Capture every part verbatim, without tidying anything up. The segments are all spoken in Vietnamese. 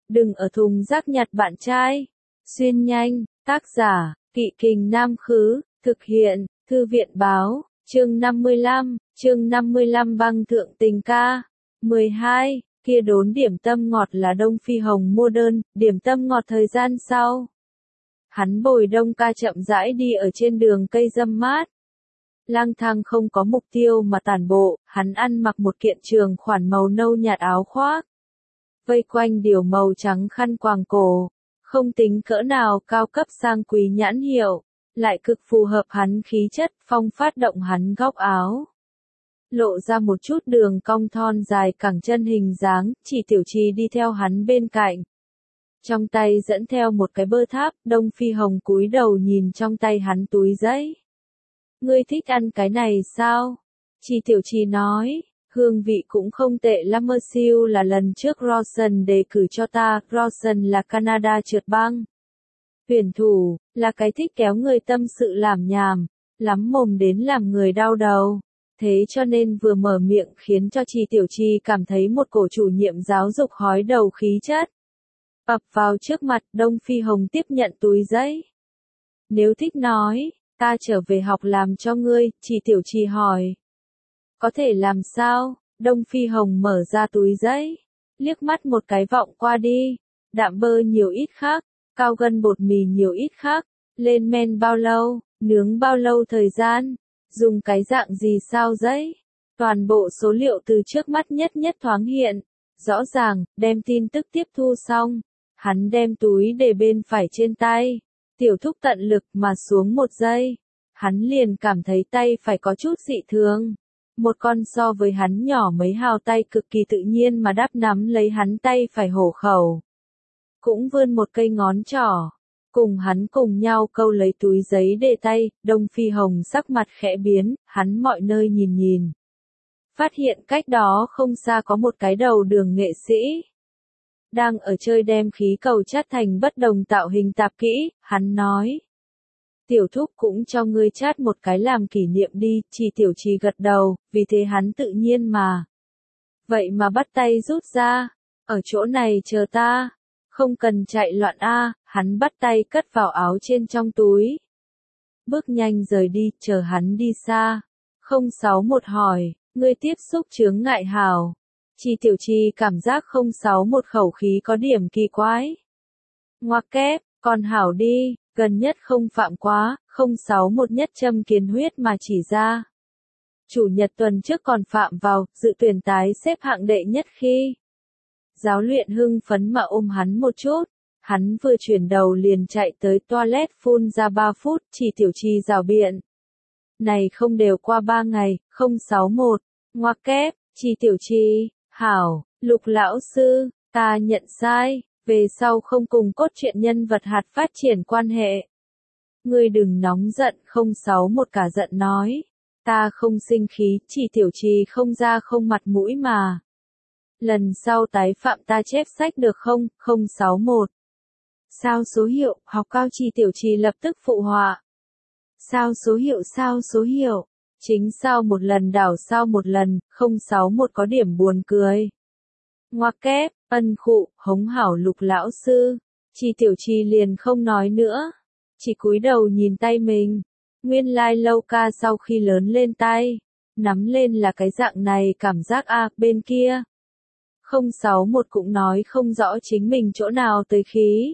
Đừng ở thùng rác nhặt bạn trai. Xuyên nhanh, tác giả, Kỵ Kình Nam Khứ, thực hiện, Thư viện Báo, chương năm mươi lăm, chương năm mươi lăm băng thượng tình ca. mười hai, kia đốn điểm tâm ngọt là Đông Phi Hồng mua đơn, điểm tâm ngọt thời gian sau. Hắn bồi Đông ca chậm rãi đi ở trên đường cây râm mát. Lang thang không có mục tiêu mà tản bộ, hắn ăn mặc một kiện trường khoản màu nâu nhạt áo khoác. Vây quanh điều màu trắng khăn quàng cổ, không tính cỡ nào cao cấp sang quý nhãn hiệu, lại cực phù hợp hắn khí chất, phong phát động hắn góc áo. Lộ ra một chút đường cong thon dài cẳng chân hình dáng, Chỉ Tiểu Trì đi theo hắn bên cạnh. Trong tay dẫn theo một cái bơ tháp, Đông Phi Hồng cúi đầu nhìn trong tay hắn túi giấy. Ngươi thích ăn cái này sao? Chỉ Tiểu Trì nói, hương vị cũng không tệ lắm. Siêu là lần trước Rawson đề cử cho ta, Rawson là Canada trượt băng. Tuyển thủ, là cái thích kéo người tâm sự làm nhảm, lắm mồm đến làm người đau đầu. Thế cho nên vừa mở miệng khiến cho Chỉ Tiểu Trì cảm thấy một cổ chủ nhiệm giáo dục hói đầu khí chất. Ập vào trước mặt, Đông Phi Hồng tiếp nhận túi giấy. Nếu thích nói, ta trở về học làm cho ngươi, Chỉ Tiểu Trì hỏi. Có thể làm sao? Đông Phi Hồng mở ra túi giấy, liếc mắt một cái vọng qua đi. Đạm bơ nhiều ít khác, cao gân bột mì nhiều ít khác, lên men bao lâu, nướng bao lâu thời gian, dùng cái dạng gì sao giấy. Toàn bộ số liệu từ trước mắt nhất nhất thoáng hiện. Rõ ràng, đem tin tức tiếp thu xong. Hắn đem túi để bên phải trên tay. Tiểu thúc tận lực mà xuống một giây. Hắn liền cảm thấy tay phải có chút dị thường. Một con so với hắn nhỏ mấy hào tay cực kỳ tự nhiên mà đáp nắm lấy hắn tay phải hổ khẩu. Cũng vươn một cây ngón trỏ. Cùng hắn cùng nhau câu lấy túi giấy để tay, Đông Phi Hồng sắc mặt khẽ biến, hắn mọi nơi nhìn nhìn. Phát hiện cách đó không xa có một cái đầu đường nghệ sĩ. Đang ở chơi đem khí cầu chát thành bất đồng tạo hình tạp kỹ, hắn nói. Tiểu thúc cũng cho ngươi chát một cái làm kỷ niệm đi, Chỉ Tiểu Trì gật đầu, vì thế hắn tự nhiên mà. Vậy mà bắt tay rút ra, ở chỗ này chờ ta, không cần chạy loạn a, hắn bắt tay cất vào áo trên trong túi. Bước nhanh rời đi, chờ hắn đi xa. không sáu một hỏi, ngươi tiếp xúc chướng ngại hào. Chỉ Tiểu Trì cảm giác không sáu một khẩu khí có điểm kỳ quái. Ngoặc kép, còn hảo đi, gần nhất không phạm quá, không sáu một nhất châm kiến huyết mà chỉ ra. Chủ nhật tuần trước còn phạm vào, dự tuyển tái xếp hạng đệ nhất khi. Giáo luyện hưng phấn mà ôm hắn một chút. Hắn vừa chuyển đầu liền chạy tới toilet phun ra ba phút, Chỉ Tiểu Trì rảo biện. Này không đều qua ba ngày, không sáu một, ngoặc kép, Chỉ Tiểu Trì, hảo, Lục lão sư, ta nhận sai, về sau không cùng cốt truyện nhân vật hạt phát triển quan hệ. Ngươi đừng nóng giận, không sáu một cả giận nói. Ta không sinh khí, Chỉ Tiểu Trì không ra không mặt mũi mà. Lần sau tái phạm ta chép sách được không, không sáu một. Sao số hiệu, học cao Chỉ Tiểu Trì lập tức phụ họa. Sao số hiệu sao số hiệu, chính sao một lần đảo sao một lần, không sáu một có điểm buồn cười. Ngoặc kép, ân khụ, hống hảo Lục lão sư, Chỉ Tiểu Trì liền không nói nữa. Chỉ cúi đầu nhìn tay mình. Nguyên lai like lâu ca sau khi lớn lên tay, nắm lên là cái dạng này cảm giác a à, bên kia. không sáu một cũng nói không rõ chính mình chỗ nào tới khí.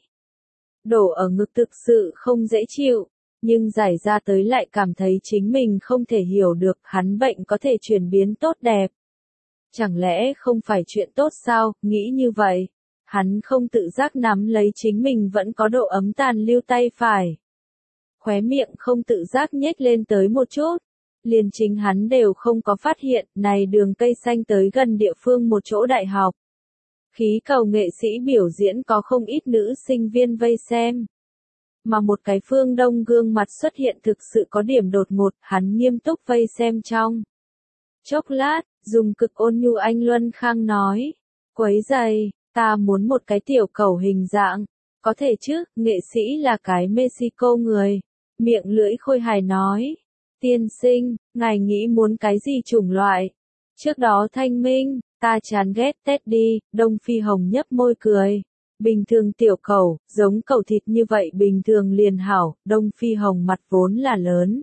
Đổ ở ngực thực sự không dễ chịu, nhưng giải ra tới lại cảm thấy chính mình không thể hiểu được hắn bệnh có thể chuyển biến tốt đẹp. Chẳng lẽ không phải chuyện tốt sao, nghĩ như vậy. Hắn không tự giác nắm lấy chính mình vẫn có độ ấm tàn lưu tay phải. Khóe miệng không tự giác nhếch lên tới một chút. Liền chính hắn đều không có phát hiện, này đường cây xanh tới gần địa phương một chỗ đại học. Khí cầu nghệ sĩ biểu diễn có không ít nữ sinh viên vây xem. Mà một cái phương đông gương mặt xuất hiện thực sự có điểm đột ngột, hắn nghiêm túc vây xem trong. Chốc lát, dùng cực ôn nhu anh Luân Khang nói. Quấy giày, ta muốn một cái tiểu cầu hình dạng. Có thể chứ, nghệ sĩ là cái Mexico người. Miệng lưỡi khôi hài nói. Tiên sinh, ngài nghĩ muốn cái gì chủng loại? Trước đó thanh minh, ta chán ghét Tết đi, Đông Phi Hồng nhấp môi cười. bình thường tiểu cẩu, giống cẩu thịt như vậy bình thường liền hảo, Đông Phi Hồng mặt vốn là lớn.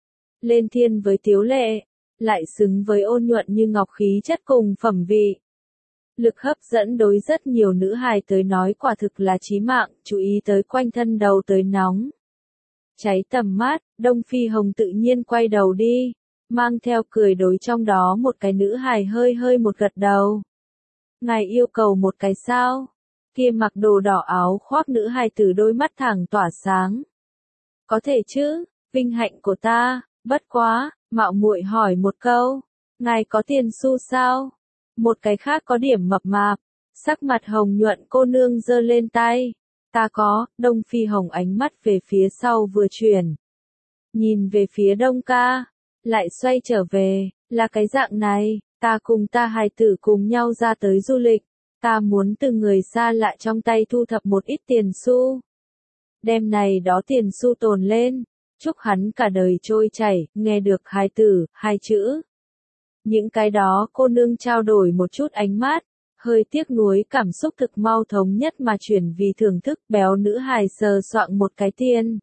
Lên thiên với tiếu lệ, lại xứng với ôn nhuận như ngọc khí chất cùng phẩm vị. Lực hấp dẫn đối rất nhiều nữ hài tới nói quả thực là chí mạng, chú ý tới quanh thân đầu tới nóng. Cháy tầm mắt, Đông Phi Hồng tự nhiên quay đầu đi, mang theo cười đối trong đó một cái nữ hài hơi hơi một gật đầu. Ngài yêu cầu một cái sao? Kia mặc đồ đỏ áo khoác nữ hài từ đôi mắt thẳng tỏa sáng. Có thể chứ, vinh hạnh của ta, bất quá, mạo muội hỏi một câu, ngài có tiền xu sao? Một cái khác có điểm mập mạp, sắc mặt hồng nhuận cô nương giơ lên tay. Ta có, Đông Phi Hồng ánh mắt về phía sau vừa chuyển. Nhìn về phía Đông ca, lại xoay trở về, là cái dạng này, ta cùng ta hài tử cùng nhau ra tới du lịch, ta muốn từ người xa lạ trong tay thu thập một ít tiền xu. Đêm này đó tiền xu tồn lên, chúc hắn cả đời trôi chảy, nghe được hài tử, hai chữ. Những cái đó cô nương trao đổi một chút ánh mắt, hơi tiếc nuối cảm xúc thực mau thống nhất mà chuyển vì thưởng thức béo nữ hài sờ soạng một cái tiền.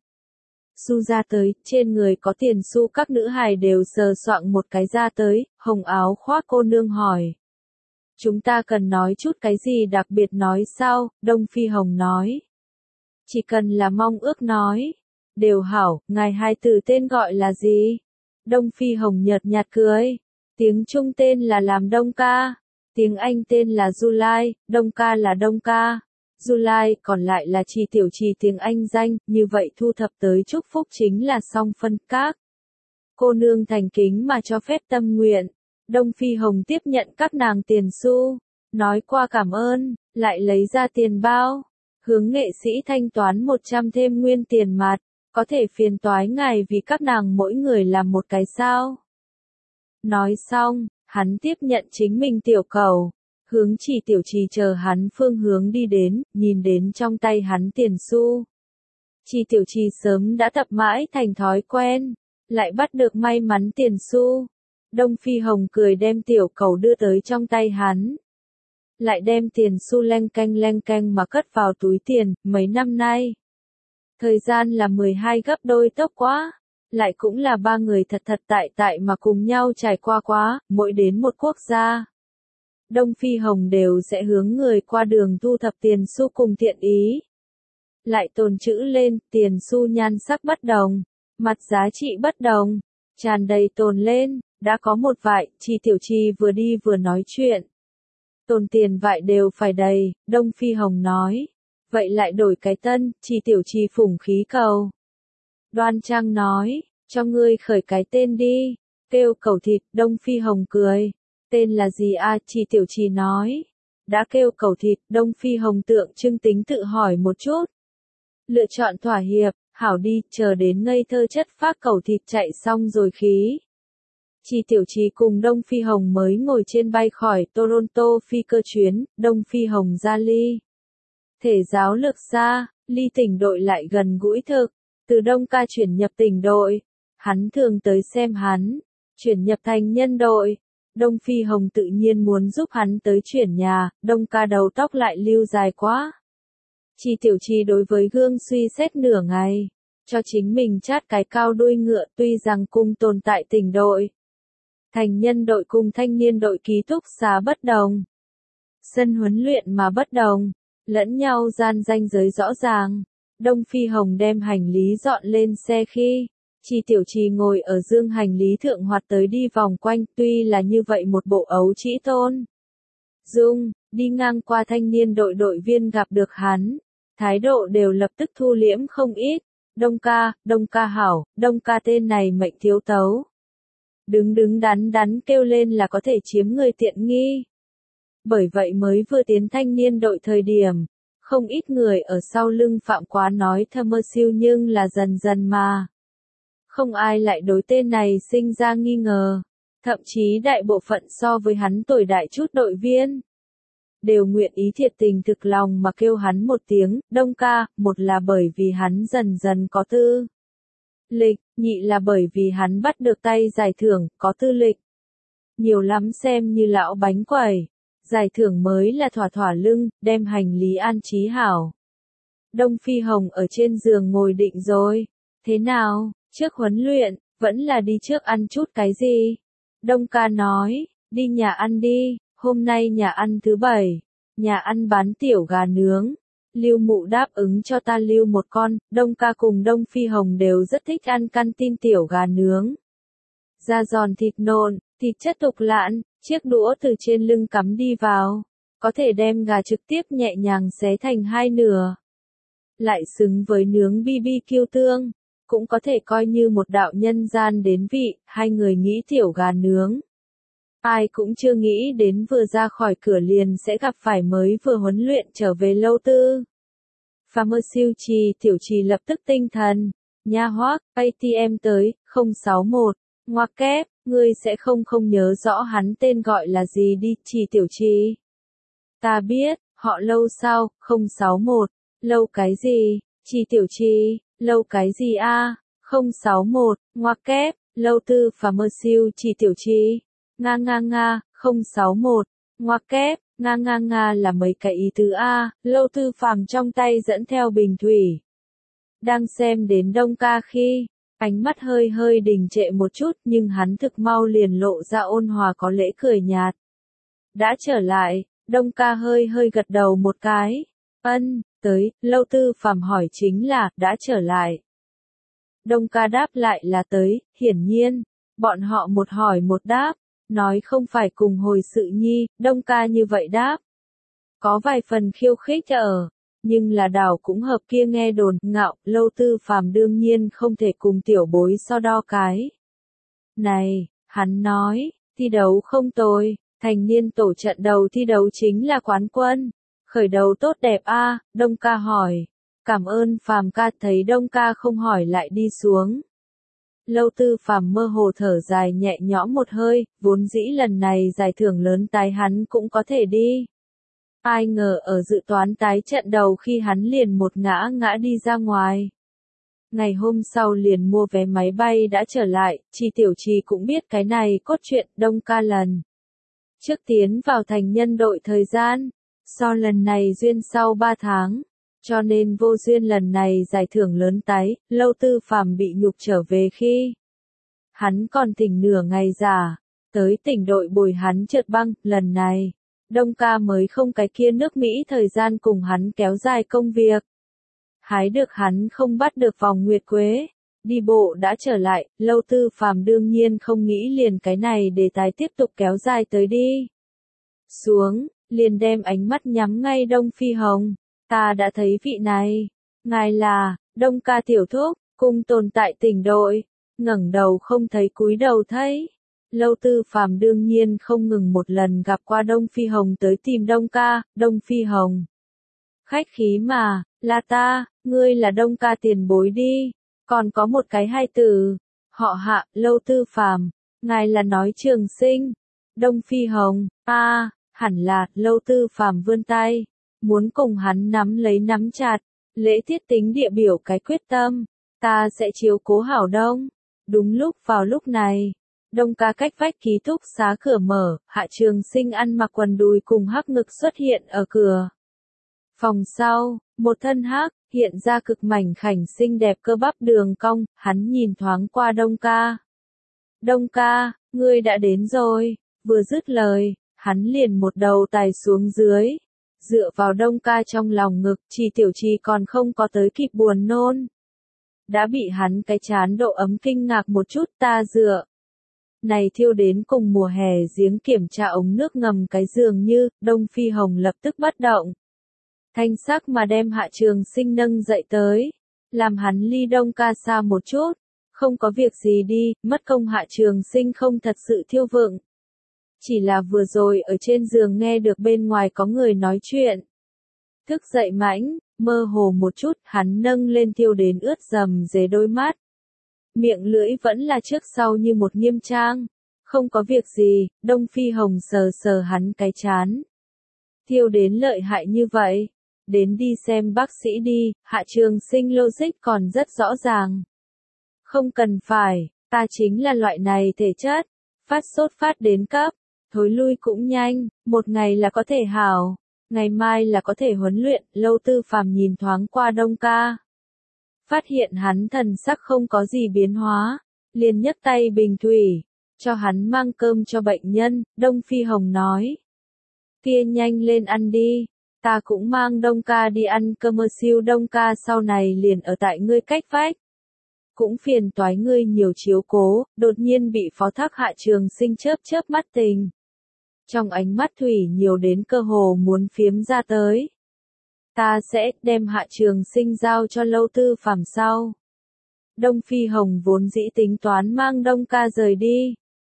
Xu ra tới, trên người có tiền xu các nữ hài đều sờ soạng một cái ra tới, hồng áo khoác cô nương hỏi. Chúng ta cần nói chút cái gì đặc biệt nói sao, Đông Phi Hồng nói. Chỉ cần là mong ước nói. Đều hảo, ngài hai từ tên gọi là gì? Đông Phi Hồng nhợt nhạt cười. Tiếng Trung tên là làm Đông ca. Tiếng Anh tên là July, Đông ca là Đông ca. July còn lại là Trì Tiểu Trì tiếng Anh danh, như vậy thu thập tới chúc phúc chính là song phân các. Cô nương thành kính mà cho phép tâm nguyện. Đông Phi Hồng tiếp nhận các nàng tiền xu, nói qua cảm ơn, lại lấy ra tiền bao, hướng nghệ sĩ thanh toán một trăm thêm nguyên tiền mặt, có thể phiền toái ngài vì các nàng mỗi người làm một cái sao. Nói xong, hắn tiếp nhận chính mình tiểu cầu, hướng Trì Tiểu Trì chờ hắn phương hướng đi đến, nhìn đến trong tay hắn tiền xu. Trì Tiểu Trì sớm đã tập mãi thành thói quen, lại bắt được may mắn tiền xu. Đông Phi Hồng cười đem tiểu cầu đưa tới trong tay hắn. Lại đem tiền xu leng canh leng canh mà cất vào túi tiền, mấy năm nay. Thời gian là mười hai gấp đôi tốc quá. Lại cũng là ba người thật thật tại tại mà cùng nhau trải qua quá, mỗi đến một quốc gia. Đông Phi Hồng đều sẽ hướng người qua đường thu thập tiền xu cùng thiện ý. Lại tồn chữ lên, tiền xu nhan sắc bất đồng, mặt giá trị bất đồng, tràn đầy tồn lên. Đã có một vại, Trì Tiểu Trì vừa đi vừa nói chuyện. Tồn tiền vại đều phải đầy, Đông Phi Hồng nói. Vậy lại đổi cái tân, Trì Tiểu Trì phủng khí cầu. Đoan Trang nói, cho ngươi khởi cái tên đi, kêu cẩu thịt, Đông Phi Hồng cười. Tên là gì a? Trì Tiểu Trì nói. Đã kêu cẩu thịt, Đông Phi Hồng tượng trưng tính tự hỏi một chút. Lựa chọn thỏa hiệp, hảo đi, chờ đến ngây thơ chất phác cẩu thịt chạy xong rồi khí. Trì Tiểu Trì cùng Đông Phi Hồng mới ngồi trên bay khỏi Toronto phi cơ chuyến, Đông Phi Hồng ra ly. Thể giáo lược xa, ly tỉnh đội lại gần gũi thực, từ Đông ca chuyển nhập tỉnh đội. Hắn thường tới xem hắn, chuyển nhập thành nhân đội. Đông Phi Hồng tự nhiên muốn giúp hắn tới chuyển nhà, Đông ca đầu tóc lại lưu dài quá. Trì Tiểu Trì đối với gương suy xét nửa ngày, cho chính mình chát cái cao đuôi ngựa tuy rằng cùng tồn tại tỉnh đội. Thành nhân đội cùng thanh niên đội ký túc xá bất đồng. Sân huấn luyện mà bất đồng, lẫn nhau gian ranh giới rõ ràng. Đông Phi Hồng đem hành lý dọn lên xe khi, Trì Tiểu Trì ngồi ở dương hành lý thượng hoạt tới đi vòng quanh, tuy là như vậy một bộ ấu trĩ tôn. Dung, đi ngang qua thanh niên đội đội viên gặp được hắn, thái độ đều lập tức thu liễm không ít. Đông ca, Đông ca hảo, Đông ca tên này mệnh thiếu tấu. Đứng đứng đắn đắn kêu lên là có thể chiếm người tiện nghi. Bởi vậy mới vừa tiến thanh niên đội thời điểm, không ít người ở sau lưng phạm quá nói thơ mơ siêu nhưng là dần dần mà. Không ai lại đối tên này sinh ra nghi ngờ, thậm chí đại bộ phận so với hắn tuổi đại chút đội viên. Đều nguyện ý thiệt tình thực lòng mà kêu hắn một tiếng, Đông ca, một là bởi vì hắn dần dần có tư lịch, nhị là bởi vì hắn bắt được tay giải thưởng, có tư lịch. Nhiều lắm xem như lão bánh quẩy, Giải thưởng mới là thỏa thỏa lưng, đem hành lý an trí hảo. Đông Phi Hồng ở trên giường ngồi định rồi. Thế nào, trước huấn luyện, vẫn là đi trước ăn chút cái gì? Đông ca nói, đi nhà ăn đi, hôm nay nhà ăn thứ bảy, nhà ăn bán tiểu gà nướng. Lưu Mụ đáp ứng cho ta lưu một con, Đông ca cùng Đông Phi Hồng đều rất thích ăn canteen tiểu gà nướng. Da giòn thịt nộn, thịt chất tục lạn, chiếc đũa từ trên lưng cắm đi vào, có thể đem gà trực tiếp nhẹ nhàng xé thành hai nửa. Lại xứng với nướng bi bi kiu tương, cũng có thể coi như một đạo nhân gian đến vị, hai người nghĩ tiểu gà nướng. Ai cũng chưa nghĩ đến vừa ra khỏi cửa liền sẽ gặp phải mới vừa huấn luyện trở về Lâu Tư. Phàm ơ siêu trì, tiểu trì lập tức tinh thần. Nha hoác, a tê em tới, không sáu một. Ngoặc kép, ngươi sẽ không không nhớ rõ hắn tên gọi là gì đi, trì tiểu trì. Ta biết, họ Lâu sao, không sáu một. Lâu cái gì, trì tiểu trì, lâu cái gì a? không sáu một, ngoặc kép, Lâu Tư Phàm ơ siêu trì tiểu trì. Nga nga nga, không sáu một, ngoặc kép, nga nga nga là mấy cái ý tứ A, Lâu Tư Phàm trong tay dẫn theo bình thủy. Đang xem đến Đông ca khi, ánh mắt hơi hơi đình trệ một chút nhưng hắn thực mau liền lộ ra ôn hòa có lễ cười nhạt. Đã trở lại, Đông ca hơi hơi gật đầu một cái. Ân, tới, Lâu Tư Phàm hỏi chính là, đã trở lại. Đông ca đáp lại là tới, hiển nhiên, bọn họ một hỏi một đáp. Nói không phải cùng hồi sự nhi, Đông ca như vậy đáp. Có vài phần khiêu khích ở, nhưng là đảo cũng hợp kia nghe đồn, ngạo, Lâu Tư Phàm đương nhiên không thể cùng tiểu bối so đo cái. Này, hắn nói, thi đấu không tồi, thành niên tổ trận đầu thi đấu chính là quán quân. Khởi đầu tốt đẹp a, Đông ca hỏi. Cảm ơn Phàm ca, thấy Đông ca không hỏi lại đi xuống. Lâu Tư Phàm mơ hồ thở dài nhẹ nhõm một hơi, vốn dĩ lần này giải thưởng lớn tái hắn cũng có thể đi. Ai ngờ ở dự toán tái trận đầu khi hắn liền một ngã ngã đi ra ngoài. Ngày hôm sau liền mua vé máy bay đã trở lại, Trì Tiểu Trì cũng biết cái này cốt truyện, Đông ca lần trước tiến vào thành nhân đội thời gian, so lần này duyên sau ba tháng. Cho nên vô duyên lần này giải thưởng lớn tái, Lâu Tư Phàm bị nhục trở về khi hắn còn tỉnh nửa ngày giả, tới tỉnh đội bồi hắn trượt băng, lần này, Đông ca mới không cái kia nước Mỹ thời gian cùng hắn kéo dài công việc. Hái được hắn không bắt được vòng nguyệt quế, đi bộ đã trở lại, Lâu Tư Phàm đương nhiên không nghĩ liền cái này đề tài tiếp tục kéo dài tới đi. Xuống, liền đem ánh mắt nhắm ngay Đông Phi Hồng. Ta đã thấy vị này, ngài là, Đông ca tiểu thúc, cùng tồn tại tỉnh đội, ngẩng đầu không thấy cúi đầu thấy. Lâu Tư Phàm đương nhiên không ngừng một lần gặp qua Đông Phi Hồng tới tìm Đông ca, Đông Phi Hồng. Khách khí mà, là ta, ngươi là Đông ca tiền bối đi, còn có một cái hai từ, họ Hạ, Lâu Tư Phàm, ngài là nói Trường Sinh. Đông Phi Hồng, a, hẳn là, Lâu Tư Phàm vươn tay. Muốn cùng hắn nắm lấy nắm chặt, lễ tiết tính địa biểu cái quyết tâm, ta sẽ chiếu cố hảo Đông. Đúng lúc vào lúc này, Đông ca cách vách ký túc xá cửa mở, Hạ Trường Sinh ăn mặc quần đùi cùng hắc ngực xuất hiện ở cửa. Phòng sau, một thân hắc, hiện ra cực mảnh khảnh xinh đẹp cơ bắp đường cong, hắn nhìn thoáng qua Đông ca. Đông ca, ngươi đã đến rồi, vừa dứt lời, hắn liền một đầu tài xuống dưới. Dựa vào Đông ca trong lòng ngực, Trì Tiểu Trì còn không có tới kịp buồn nôn. Đã bị hắn cái chán độ ấm kinh ngạc một chút, ta dựa. Này thiêu đến cùng mùa hè giếng kiểm tra ống nước ngầm cái dường như, Đông Phi Hồng lập tức bất động. Thanh sắc mà đem Hạ Trường Sinh nâng dậy tới, làm hắn ly Đông ca xa một chút. Không có việc gì đi, mất công Hạ Trường Sinh không thật sự thiêu vượng. Chỉ là vừa rồi ở trên giường nghe được bên ngoài có người nói chuyện. Thức dậy mãnh, mơ hồ một chút, hắn nâng lên thiêu đến ướt dầm dề đôi mắt. Miệng lưỡi vẫn là trước sau như một nghiêm trang. Không có việc gì, Đông Phi Hồng sờ sờ hắn cái chán. Thiêu đến lợi hại như vậy. Đến đi xem bác sĩ đi, Hạ Trường Sinh logic còn rất rõ ràng. Không cần phải, ta chính là loại này thể chất. Phát sốt phát đến cấp. thối lui cũng nhanh, một ngày là có thể hảo, ngày mai là có thể huấn luyện. Lâu Tư Phàm nhìn thoáng qua Đông Ca, phát hiện hắn thần sắc không có gì biến hóa, liền nhấc tay bình thủy, cho hắn mang cơm cho bệnh nhân. Đông Phi Hồng nói, kia nhanh lên ăn đi, ta cũng mang Đông Ca đi ăn cơm. Siêu Đông Ca sau này liền ở tại ngươi cách vách, cũng phiền toái ngươi nhiều chiếu cố. Đột nhiên bị Phó Thác Hạ Trường Sinh chớp chớp mắt tình, trong ánh mắt thủy nhiều đến cơ hồ muốn phiếm ra tới. Ta sẽ đem Hạ Trường Sinh giao cho Lâu Tư Phàm sau. Đông Phi Hồng vốn dĩ tính toán mang Đông Ca rời đi,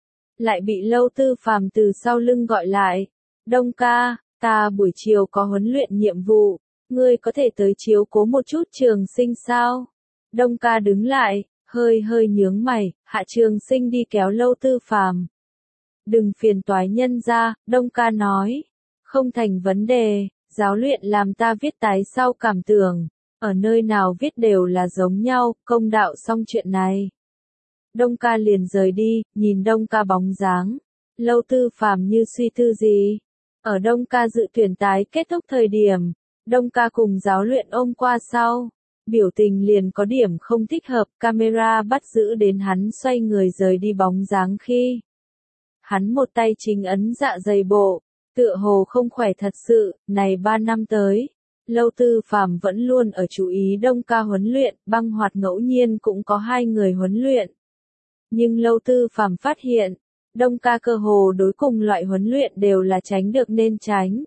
lại bị Lâu Tư Phàm từ sau lưng gọi lại. Đông Ca, ta buổi chiều có huấn luyện nhiệm vụ, ngươi có thể tới chiếu cố một chút Trường Sinh sao? Đông Ca đứng lại, hơi hơi nhướng mày. Hạ Trường Sinh đi kéo Lâu Tư Phàm. Đừng phiền toái nhân ra, Đông Ca nói. Không thành vấn đề, giáo luyện làm ta viết tái sau cảm tưởng, ở nơi nào viết đều là giống nhau, công đạo xong chuyện này. Đông Ca liền rời đi, nhìn Đông Ca bóng dáng, Lâu Tư Phàm như suy tư gì. Ở Đông Ca dự tuyển tái kết thúc thời điểm, Đông Ca cùng giáo luyện ôm qua sau, biểu tình liền có điểm không thích hợp. Camera bắt giữ đến hắn xoay người rời đi bóng dáng khi hắn một tay chính ấn dạ dày bộ, tựa hồ không khỏe thật sự. Này ba năm tới, Lâu Tư Phàm vẫn luôn ở chú ý Đông Ca huấn luyện. Băng Hoạt ngẫu nhiên cũng có hai người huấn luyện, nhưng Lâu Tư Phàm phát hiện, Đông Ca cơ hồ đối cùng loại huấn luyện đều là tránh được nên tránh.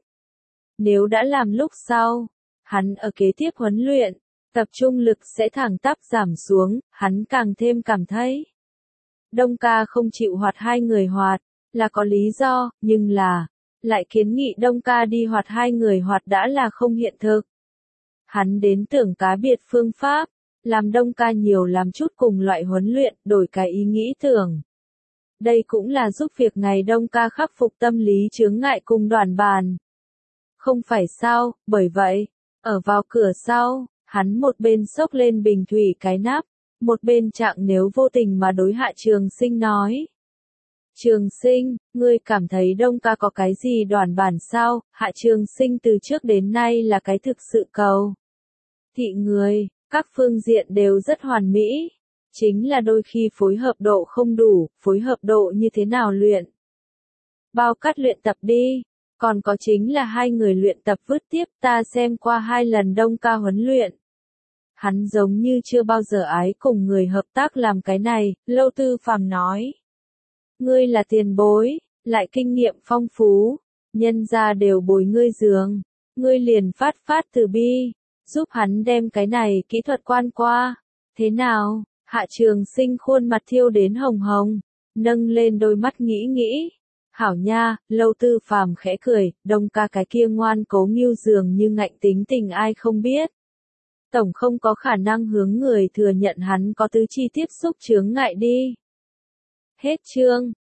Nếu đã làm lúc sau, hắn ở kế tiếp huấn luyện, tập trung lực sẽ thẳng tắp giảm xuống. Hắn càng thêm cảm thấy Đông Ca không chịu hoạt hai người hoạt là có lý do, nhưng là lại kiến nghị Đông Ca đi hoạt hai người hoạt đã là không hiện thực. Hắn đến tưởng cá biệt phương pháp, làm Đông Ca nhiều làm chút cùng loại huấn luyện, đổi cái ý nghĩ tưởng. Đây cũng là giúp việc ngày Đông Ca khắc phục tâm lý chướng ngại cùng đoàn bàn. Không phải sao, bởi vậy, ở vào cửa sau, hắn một bên xốc lên bình thủy cái nắp, một bên trạng nếu vô tình mà đối Hạ Trường Sinh nói. Trường Sinh, ngươi cảm thấy Đông Ca có cái gì đoàn bản sao? Hạ Trường Sinh từ trước đến nay là cái thực sự cầu thị người, các phương diện đều rất hoàn mỹ. Chính là đôi khi phối hợp độ không đủ, phối hợp độ như thế nào luyện. Bao cắt luyện tập đi, còn có chính là hai người luyện tập vứt tiếp. Ta xem qua hai lần Đông Ca huấn luyện, hắn giống như chưa bao giờ ái cùng người hợp tác làm cái này. Lâu Tư Phàm nói, ngươi là tiền bối, lại kinh nghiệm phong phú, nhân gia đều bồi ngươi giường, ngươi liền phát phát từ bi, giúp hắn đem cái này kỹ thuật quan qua. Thế nào? Hạ Trường Sinh khuôn mặt thiêu đến hồng hồng, nâng lên đôi mắt nghĩ nghĩ. Hảo nha. Lâu Tư Phàm khẽ cười. Đông Ca cái kia ngoan cố nghiêu dường như ngạnh tính tình ai không biết. Tổng không có khả năng hướng người thừa nhận hắn có tứ chi tiếp xúc chướng ngại đi. Hết chương.